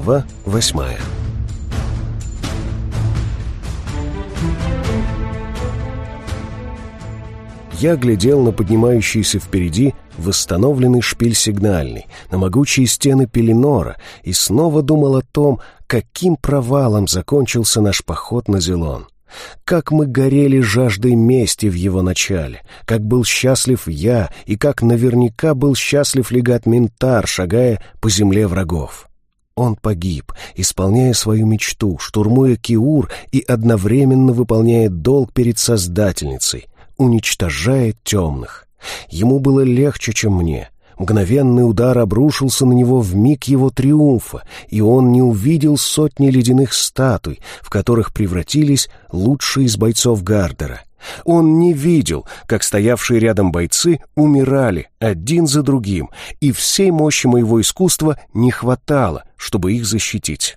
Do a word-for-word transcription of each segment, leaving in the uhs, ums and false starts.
Глава восьмая. Я глядел на поднимающийся впереди восстановленный шпиль сигнальный, на могучие стены Пеленора и снова думал о том, каким провалом закончился наш поход на Зелон. Как мы горели жаждой мести в его начале, как был счастлив я и как наверняка был счастлив легат Минтар, шагая по земле врагов. Он погиб, исполняя свою мечту, штурмуя Киур и одновременно выполняя долг перед Создательницей, уничтожая темных. Ему было легче, чем мне. Мгновенный удар обрушился на него в миг его триумфа, и он не увидел сотни ледяных статуй, в которых превратились лучшие из бойцов Гардера. Он не видел, как стоявшие рядом бойцы умирали один за другим, и всей мощи моего искусства не хватало, чтобы их защитить.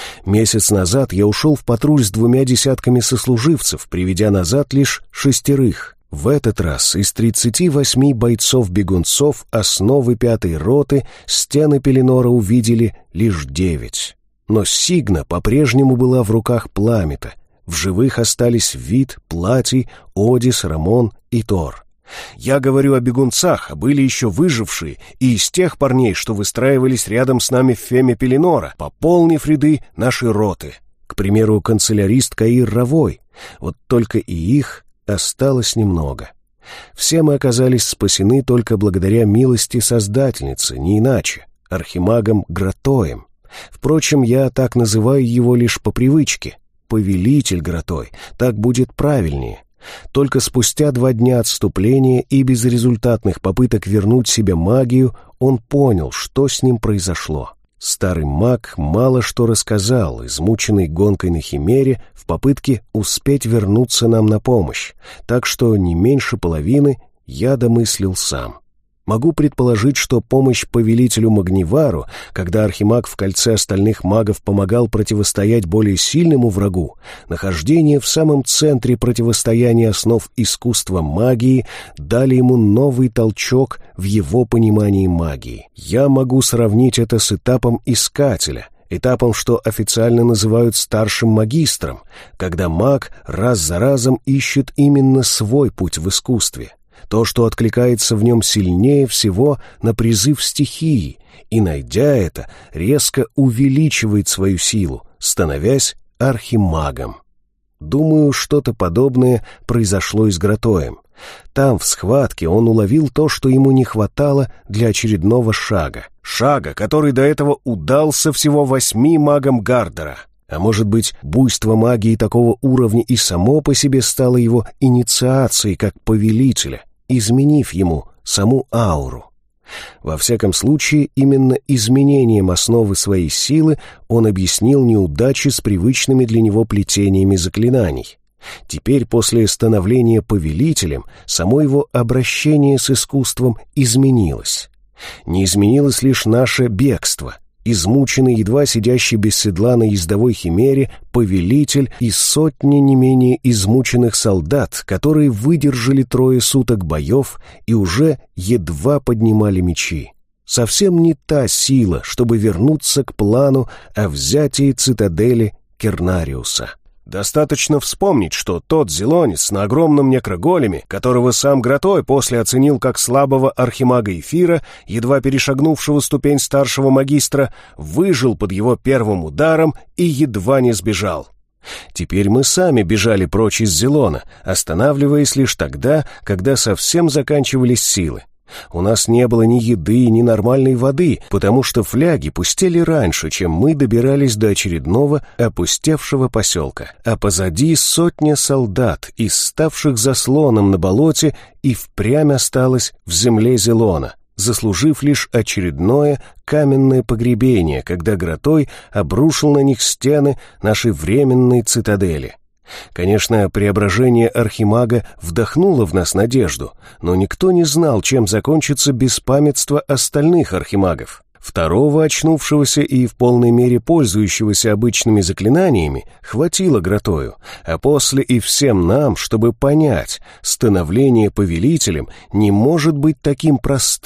Месяц назад я ушел в патруль с двумя десятками сослуживцев, приведя назад лишь шестерых. В этот раз из тридцати восьми бойцов-бегунцов основы пятой роты стены Пеленора увидели лишь девять. Но Сигна по-прежнему была в руках Пламета. В живых остались Вид, Платий, Одис, Рамон и Тор. Я говорю о бегунцах, а были еще выжившие и из тех парней, что выстраивались рядом с нами в Феме Пеленора, пополнив ряды нашей роты. К примеру, канцелярист Каир Равой. Вот только и их осталось немного. Все мы оказались спасены только благодаря милости Создательницы, не иначе, архимагом Гратоем. Впрочем, я так называю его лишь по привычке. Повелитель Гратой, так будет правильнее. Только спустя два дня отступления и безрезультатных попыток вернуть себе магию, он понял, что с ним произошло. Старый маг мало что рассказал, измученный гонкой на Химере, в попытке успеть вернуться нам на помощь, так что не меньше половины я домыслил сам. Могу предположить, что помощь повелителю Магнивару, когда архимаг в кольце остальных магов помогал противостоять более сильному врагу, нахождение в самом центре противостояния основ искусства магии дали ему новый толчок в его понимании магии. Я могу сравнить это с этапом Искателя, этапом, что официально называют старшим магистром, когда маг раз за разом ищет именно свой путь в искусстве. То, что откликается в нем сильнее всего на призыв стихии, и, найдя это, резко увеличивает свою силу, становясь архимагом. Думаю, что-то подобное произошло и с Гратоем. Там, в схватке, он уловил то, что ему не хватало для очередного шага. Шага, который до этого удался всего восьми магам Гардера. А может быть, буйство магии такого уровня и само по себе стало его инициацией как повелителя, изменив ему саму ауру. Во всяком случае, именно изменением основы своей силы он объяснил неудачи с привычными для него плетениями заклинаний. Теперь, после становления повелителем, само его обращение с искусством изменилось. Не изменилось лишь наше бегство. Измученный, едва сидящий без седла на ездовой химере, повелитель и сотни не менее измученных солдат, которые выдержали трое суток боев и уже едва поднимали мечи. Совсем не та сила, чтобы вернуться к плану о взятии цитадели Кернариуса. Достаточно вспомнить, что тот зелонец на огромном некроголеме, которого сам Гратой после оценил как слабого архимага Эфира, едва перешагнувшего ступень старшего магистра, выжил под его первым ударом и едва не сбежал. Теперь мы сами бежали прочь из Зелона, останавливаясь лишь тогда, когда совсем заканчивались силы. У нас не было ни еды, ни нормальной воды, потому что фляги пустели раньше, чем мы добирались до очередного опустевшего поселка. А позади сотня солдат, из ставших заслоном на болоте, и впрямь осталась в земле Зелона, заслужив лишь очередное каменное погребение, когда Гратой обрушил на них стены нашей временной цитадели. Конечно, преображение архимага вдохнуло в нас надежду, но никто не знал, чем закончится беспамятство остальных архимагов. Второго очнувшегося и в полной мере пользующегося обычными заклинаниями хватило Гратою, а после и всем нам, чтобы понять, становление повелителем не может быть таким простым.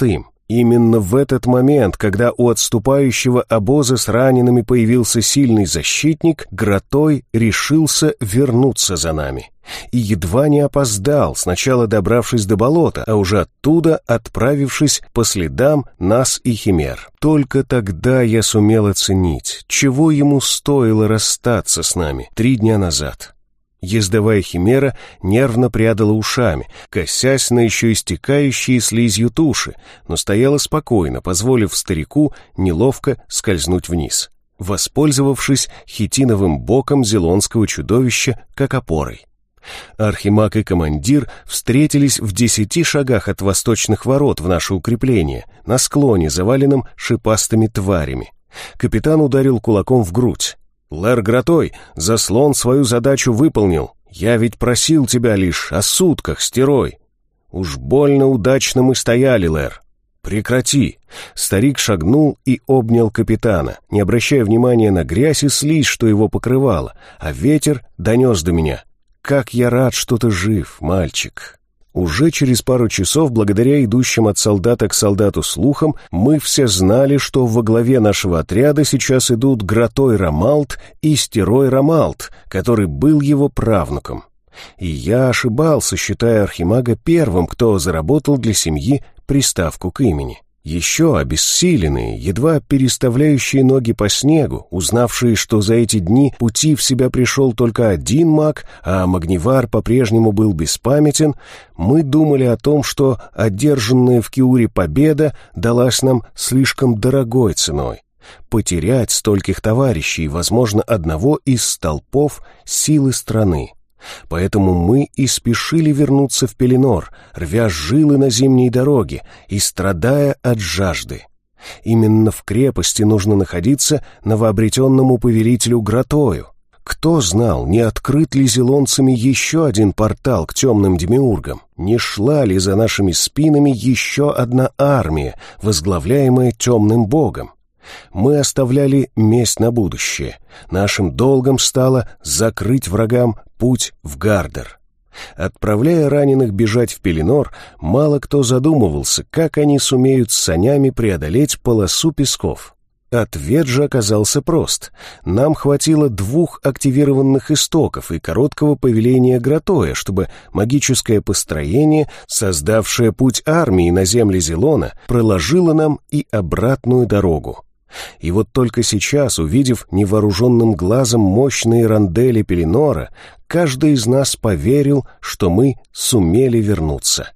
Именно в этот момент, когда у отступающего обоза с ранеными появился сильный защитник, Гратой решился вернуться за нами. И едва не опоздал, сначала добравшись до болота, а уже оттуда отправившись по следам нас и химер. Только тогда я сумел оценить, чего ему стоило расстаться с нами три дня назад. Ездовая химера нервно прядала ушами, косясь на еще истекающие слизью туши, но стояла спокойно, позволив старику неловко скользнуть вниз, воспользовавшись хитиновым боком зелонского чудовища как опорой. Архимаг и командир встретились в десяти шагах от восточных ворот в наше укрепление, на склоне, заваленном шипастыми тварями. Капитан ударил кулаком в грудь. «Лэр Гратой, заслон свою задачу выполнил. Я ведь просил тебя лишь о сутках, стерой. Уж больно удачно мы стояли, Лэр. Прекрати!» Старик шагнул и обнял капитана, не обращая внимания на грязь и слизь, что его покрывало, а ветер донес до меня. «Как я рад, что ты жив, мальчик!» Уже через пару часов, благодаря идущим от солдата к солдату слухам, мы все знали, что во главе нашего отряда сейчас идут Гратой Ромалд и Стерой Ромалд, который был его правнуком. И я ошибался, считая Архимага первым, кто заработал для семьи приставку к имени. Еще обессиленные, едва переставляющие ноги по снегу, узнавшие, что за эти дни пути в себя пришел только один маг, а Магнивар по-прежнему был беспамятен, мы думали о том, что одержанная в Киуре победа далась нам слишком дорогой ценой. Потерять стольких товарищей, возможно, одного из столпов силы страны. Поэтому мы и спешили вернуться в Пеленор, рвя жилы на зимней дороге и страдая от жажды. Именно в крепости нужно находиться новообретенному повелителю Гратою. Кто знал, не открыт ли зелонцами еще один портал к темным демиургам? Не шла ли за нашими спинами еще одна армия, возглавляемая темным богом? Мы оставляли месть на будущее. Нашим долгом стало закрыть врагам путь в Гардер. Отправляя раненых бежать в Пеленор, мало кто задумывался, как они сумеют с санями преодолеть полосу песков. Ответ же оказался прост. Нам хватило двух активированных истоков и короткого повеления Гратоя, чтобы магическое построение, создавшее путь армии на земле Зелона, проложило нам и обратную дорогу. И вот только сейчас, увидев невооруженным глазом мощные рандели Пеленора, каждый из нас поверил, что мы сумели вернуться.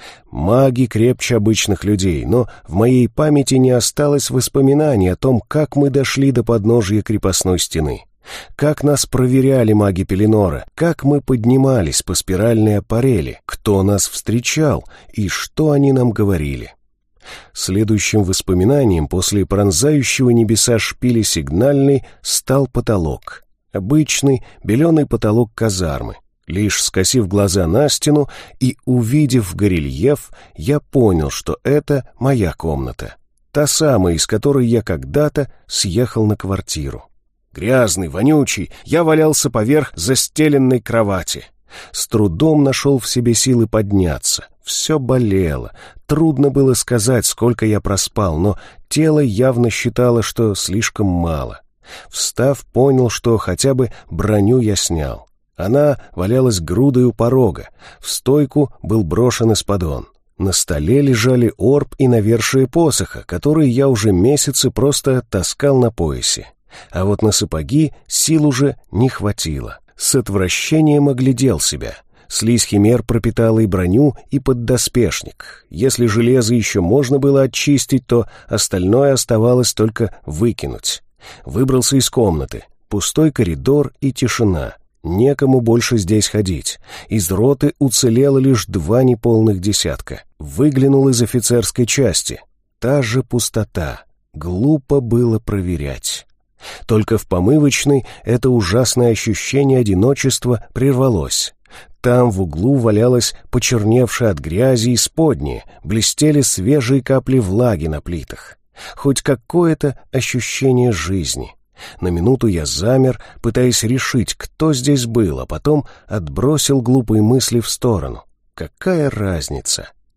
Маги крепче обычных людей, но в моей памяти не осталось воспоминаний о том, как мы дошли до подножия крепостной стены, как нас проверяли маги Пеленора, как мы поднимались по спиральной аппарели, кто нас встречал и что они нам говорили. Следующим воспоминанием после пронзающего небеса шпили сигнальной стал потолок. Обычный беленый потолок казармы. Лишь скосив глаза на стену и увидев горельеф, я понял, что это моя комната. Та самая, из которой я когда-то съехал на квартиру. Грязный, вонючий, я валялся поверх застеленной кровати. С трудом нашел в себе силы подняться. Все болело. Трудно было сказать, сколько я проспал, но тело явно считало, что слишком мало. Встав, понял, что хотя бы броню я снял. Она валялась грудой у порога. В стойку был брошен исподон. На столе лежали орб и навершие посоха, которые я уже месяцы просто таскал на поясе. А вот на сапоги сил уже не хватило. С отвращением оглядел себя. Слизь химер пропитала и броню, и поддоспешник. Если железо еще можно было очистить, то остальное оставалось только выкинуть. Выбрался из комнаты. Пустой коридор и тишина. Некому больше здесь ходить. Из роты уцелело лишь два неполных десятка. Выглянул из офицерской части. Та же пустота. Глупо было проверять. Только в помывочной это ужасное ощущение одиночества прервалось. Там в углу валялась почерневшая от грязи исподняя, блестели свежие капли влаги на плитах. Хоть какое-то ощущение жизни. На минуту я замер, пытаясь решить, кто здесь был, а потом отбросил глупые мысли в сторону. Какая разница?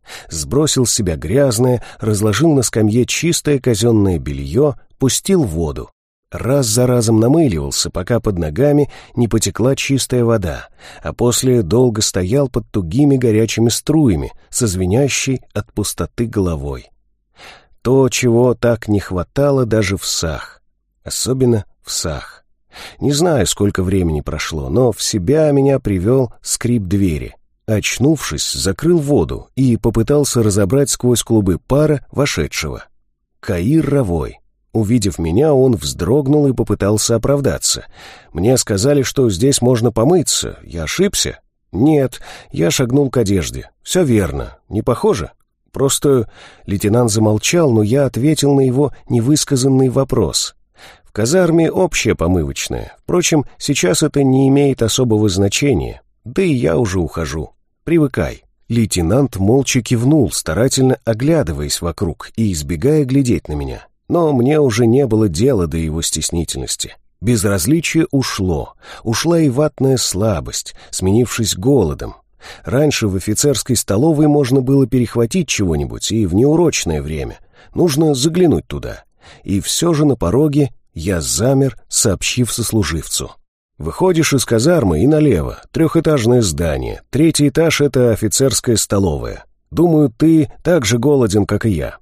Сбросил с себя грязное, разложил на скамье чистое казенное белье, пустил в воду. Раз за разом намыливался, пока под ногами не потекла чистая вода, а после долго стоял под тугими горячими струями, со звенящей от пустоты головой. То, чего так не хватало даже в Сах, особенно в Сах. Не знаю, сколько времени прошло, но в себя меня привел скрип двери. Очнувшись, закрыл воду и попытался разобрать сквозь клубы пара вошедшего. Каир Равой. Увидев меня, он вздрогнул и попытался оправдаться. Мне сказали, что здесь можно помыться. Я ошибся? Нет, я шагнул к одежде. Все верно. Не похоже? Просто лейтенант замолчал, но я ответил на его невысказанный вопрос. В казарме общая помывочная. Впрочем, сейчас это не имеет особого значения. Да и я уже ухожу. Привыкай. Лейтенант молча кивнул, старательно оглядываясь вокруг и избегая глядеть на меня. Но мне уже не было дела до его стеснительности. Безразличие ушло. Ушла и ватная слабость, сменившись голодом. Раньше в офицерской столовой можно было перехватить чего-нибудь и в неурочное время. Нужно заглянуть туда. И все же на пороге я замер, сообщив сослуживцу. Выходишь из казармы и налево. Трехэтажное здание. Третий этаж — это офицерская столовая. Думаю, ты так же голоден, как и я.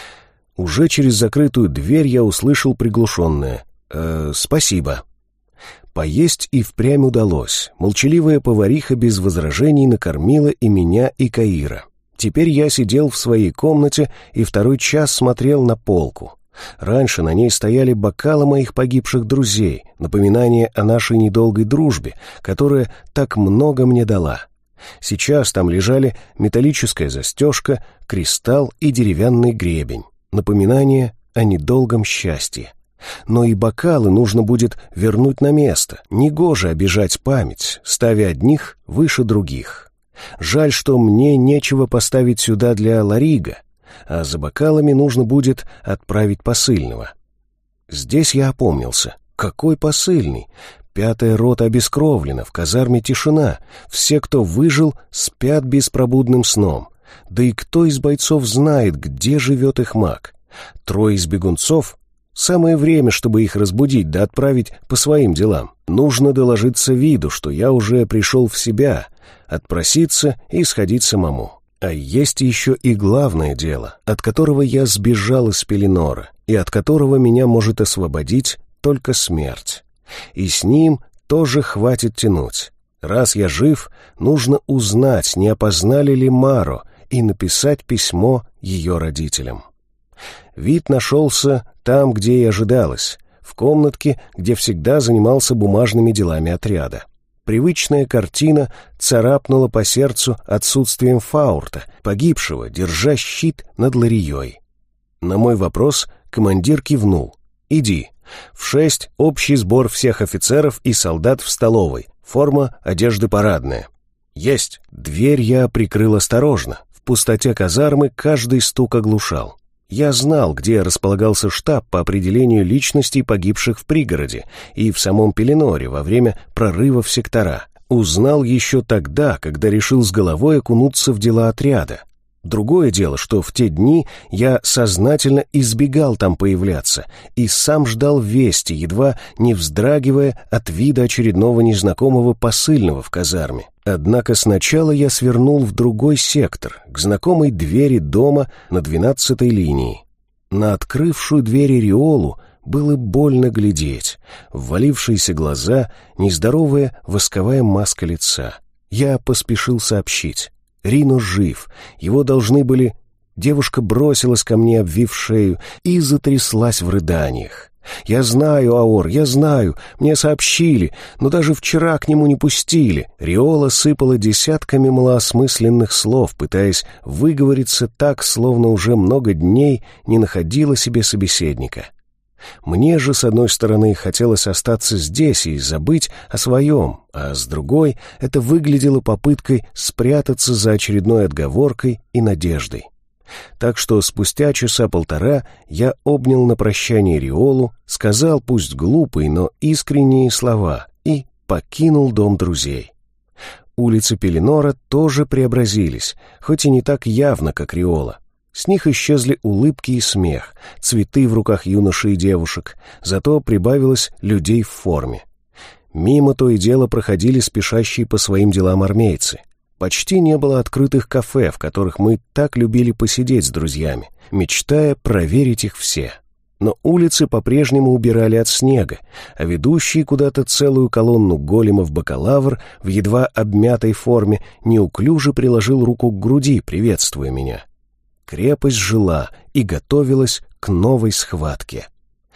Уже через закрытую дверь я услышал приглушенное «Э, спасибо». Поесть и впрямь удалось. Молчаливая повариха без возражений накормила и меня, и Каира. Теперь я сидел в своей комнате и второй час смотрел на полку. Раньше на ней стояли бокалы моих погибших друзей, напоминание о нашей недолгой дружбе, которая так много мне дала. Сейчас там лежали металлическая застежка, кристалл и деревянный гребень, напоминание о недолгом счастье. Но и бокалы нужно будет вернуть на место. Негоже обижать память, ставя одних выше других. Жаль, что мне нечего поставить сюда для Ларига, а за бокалами нужно будет отправить посыльного. Здесь я опомнился. Какой посыльный? Пятая рота обескровлена, в казарме тишина. Все, кто выжил, спят беспробудным сном. Да и кто из бойцов знает, где живет их маг? Трое из бегунцов? Самое время, чтобы их разбудить да отправить по своим делам. Нужно доложиться виду, что я уже пришел в себя, отпроситься и сходить самому. А есть еще и главное дело, от которого я сбежал из Пеленора, и от которого меня может освободить только смерть. И с ним тоже хватит тянуть. Раз я жив, нужно узнать, не опознали ли Маро, и написать письмо ее родителям. Вид нашелся там, где и ожидалось, в комнатке, где всегда занимался бумажными делами отряда. Привычная картина царапнула по сердцу отсутствием Фаурта, погибшего, держа щит над Ларией. На мой вопрос командир кивнул. «Иди. В шесть общий сбор всех офицеров и солдат в столовой. Форма, одежда парадная». «Есть». Дверь я прикрыл осторожно. В пустоте казармы каждый стук оглушал. Я знал, где располагался штаб по определению личностей погибших в пригороде и в самом Пеленоре во время прорыва в сектора. Узнал еще тогда, когда решил с головой окунуться в дела отряда. Другое дело, что в те дни я сознательно избегал там появляться и сам ждал вести, едва не вздрагивая от вида очередного незнакомого посыльного в казарме. Однако сначала я свернул в другой сектор, к знакомой двери дома на двенадцатой линии. На открывшую дверь Риолу было больно глядеть. Ввалившиеся глаза, нездоровая восковая маска лица. Я поспешил сообщить. Рино жив, его должны были... Девушка бросилась ко мне, обвив шею, и затряслась в рыданиях. «Я знаю, Аор, я знаю, мне сообщили, но даже вчера к нему не пустили». Риола сыпала десятками малоосмысленных слов, пытаясь выговориться так, словно уже много дней не находила себе собеседника. Мне же, с одной стороны, хотелось остаться здесь и забыть о своем, а с другой это выглядело попыткой спрятаться за очередной отговоркой и надеждой. Так что спустя часа полтора я обнял на прощание Риолу, сказал пусть глупые, но искренние слова и покинул дом друзей. Улицы Пеленора тоже преобразились, хоть и не так явно, как Риола. С них исчезли улыбки и смех, цветы в руках юношей и девушек, зато прибавилось людей в форме. Мимо то и дело проходили спешащие по своим делам армейцы. Почти не было открытых кафе, в которых мы так любили посидеть с друзьями, мечтая проверить их все. Но улицы по-прежнему убирали от снега, а ведущий куда-то целую колонну големов-бакалавр в едва обмятой форме неуклюже приложил руку к груди, приветствуя меня. Крепость жила и готовилась к новой схватке.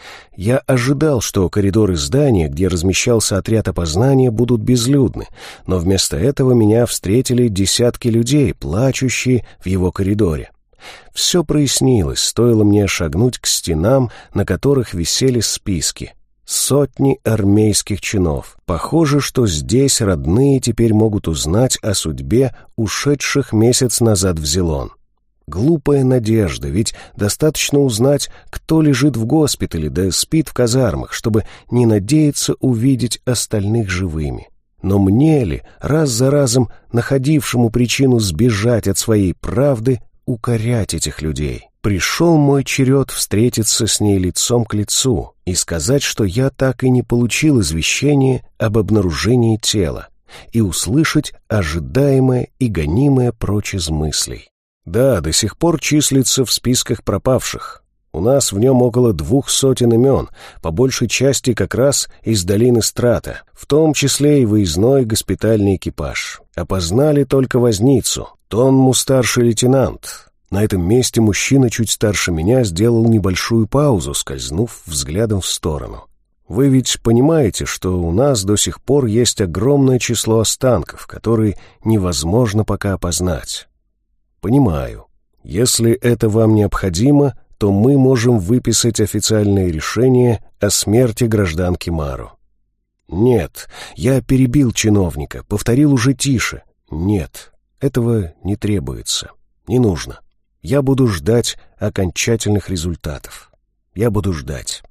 Я ожидал, что коридоры здания, где размещался отряд опознания, будут безлюдны, но вместо этого меня встретили десятки людей, плачущие в его коридоре. Все прояснилось, стоило мне шагнуть к стенам, на которых висели списки. Сотни армейских чинов. Похоже, что здесь родные теперь могут узнать о судьбе ушедших месяц назад в Зелон. Глупая надежда, ведь достаточно узнать, кто лежит в госпитале, да спит в казармах, чтобы не надеяться увидеть остальных живыми. Но мне ли, раз за разом находившему причину сбежать от своей правды, укорять этих людей? Пришел мой черед встретиться с ней лицом к лицу и сказать, что я так и не получил извещения об обнаружении тела, и услышать ожидаемое и гонимое прочь из мыслей. Да, до сих пор числится в списках пропавших. У нас в нем около двух сотен имен, по большей части как раз из долины Страта, в том числе и выездной госпитальный экипаж. Опознали только возницу, Тонму старший лейтенант. На этом месте мужчина чуть старше меня сделал небольшую паузу, скользнув взглядом в сторону. Вы ведь понимаете, что у нас до сих пор есть огромное число останков, которые невозможно пока опознать. Понимаю. Если это вам необходимо, то мы можем выписать официальное решение о смерти гражданки Мару. Нет, я перебил чиновника, повторил уже тише. Нет, этого не требуется, не нужно. Я буду ждать окончательных результатов. Я буду ждать.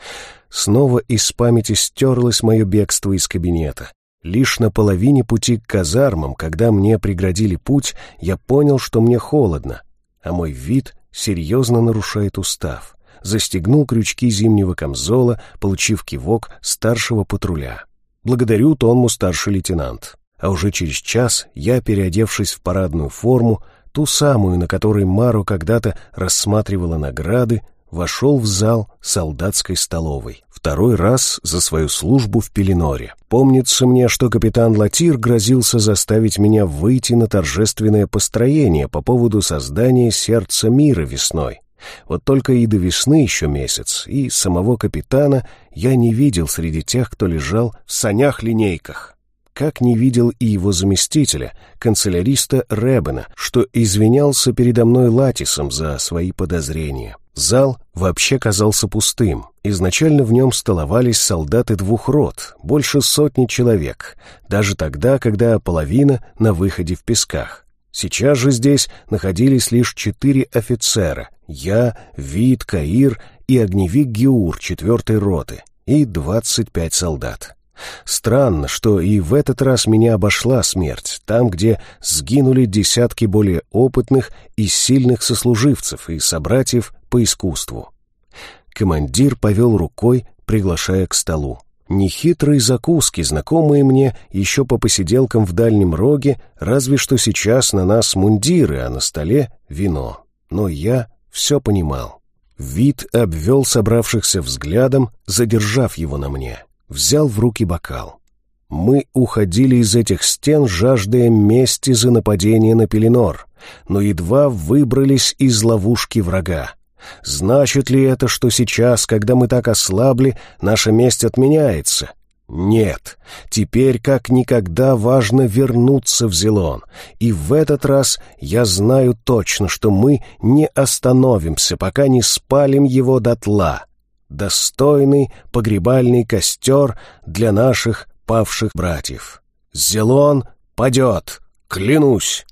Снова из памяти стерлось мое бегство из кабинета. Лишь на половине пути к казармам, когда мне преградили путь, я понял, что мне холодно, а мой вид серьезно нарушает устав. Застегнул крючки зимнего камзола, получив кивок старшего патруля. Благодарю, Тонму старший лейтенант. А уже через час я, переодевшись в парадную форму, ту самую, на которой Мару когда-то рассматривала награды, вошел в зал солдатской столовой. Второй раз за свою службу в Пеленоре. Помнится мне, что капитан Латир грозился заставить меня выйти на торжественное построение по поводу создания сердца мира весной. Вот только и до весны еще месяц, и самого капитана я не видел среди тех, кто лежал в санях-линейках. Как не видел и его заместителя, канцеляриста Ребена, что извинялся передо мной Латисом за свои подозрения. Зал вообще казался пустым. Изначально в нем столовались солдаты двух рот, больше сотни человек, даже тогда, когда половина на выходе в Песках. Сейчас же здесь находились лишь четыре офицера — я, Вит, Каир и огневик Геур четвертой роты, и двадцать пять солдат. Странно, что и в этот раз меня обошла смерть, там, где сгинули десятки более опытных и сильных сослуживцев и собратьев по искусству. Командир повел рукой, приглашая к столу. Нехитрые закуски, знакомые мне еще по посиделкам в дальнем роге, разве что сейчас на нас мундиры, а на столе вино. Но я все понимал. Вид обвел собравшихся взглядом, задержав его на мне. Взял в руки бокал. Мы уходили из этих стен, жаждая мести за нападение на Пеленор, но едва выбрались из ловушки врага. Значит ли это, что сейчас, когда мы так ослабли, наша месть отменяется? Нет. Теперь как никогда важно вернуться в Зелон. И в этот раз я знаю точно, что мы не остановимся, пока не спалим его дотла. Достойный погребальный костер для наших павших братьев. Зелон падет, клянусь!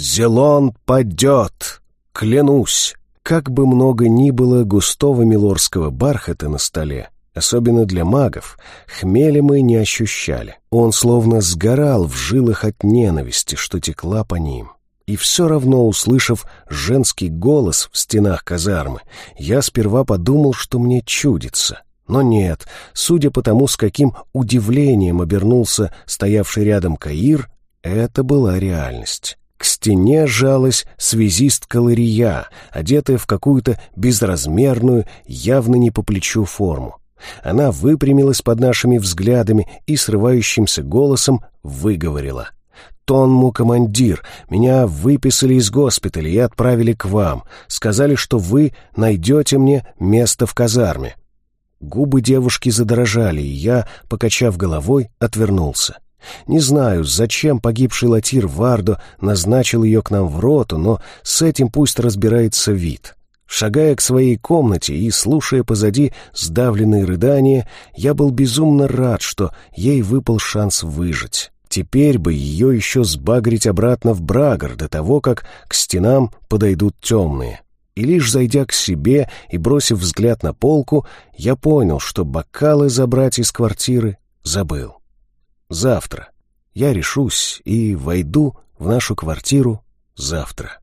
Зелон падет, клянусь! Как бы много ни было густого милорского бархата на столе, Особенно для магов хмеля мы не ощущали. Он словно сгорал в жилах от ненависти, что текла по ним. И все равно, услышав женский голос в стенах казармы, я сперва подумал, что мне чудится. Но нет, судя по тому, с каким удивлением обернулся стоявший рядом Каир, это была реальность. К стене жалась связистка Лария, одетая в какую-то безразмерную, явно не по плечу форму. Она выпрямилась под нашими взглядами и срывающимся голосом выговорила: «Тонму, командир, меня выписали из госпиталя и отправили к вам. Сказали, что вы найдете мне место в казарме». Губы девушки задрожали, и я, покачав головой, отвернулся. Не знаю, зачем погибший Латир Вардо назначил ее к нам в роту, но с этим пусть разбирается вид. Шагая к своей комнате и слушая позади сдавленные рыдания, я был безумно рад, что ей выпал шанс выжить. Теперь бы ее еще сбагрить обратно в Брагор до того, как к стенам подойдут темные. И лишь зайдя к себе и бросив взгляд на полку, я понял, что бокалы забрать из квартиры забыл. Завтра я решусь и войду в нашу квартиру завтра.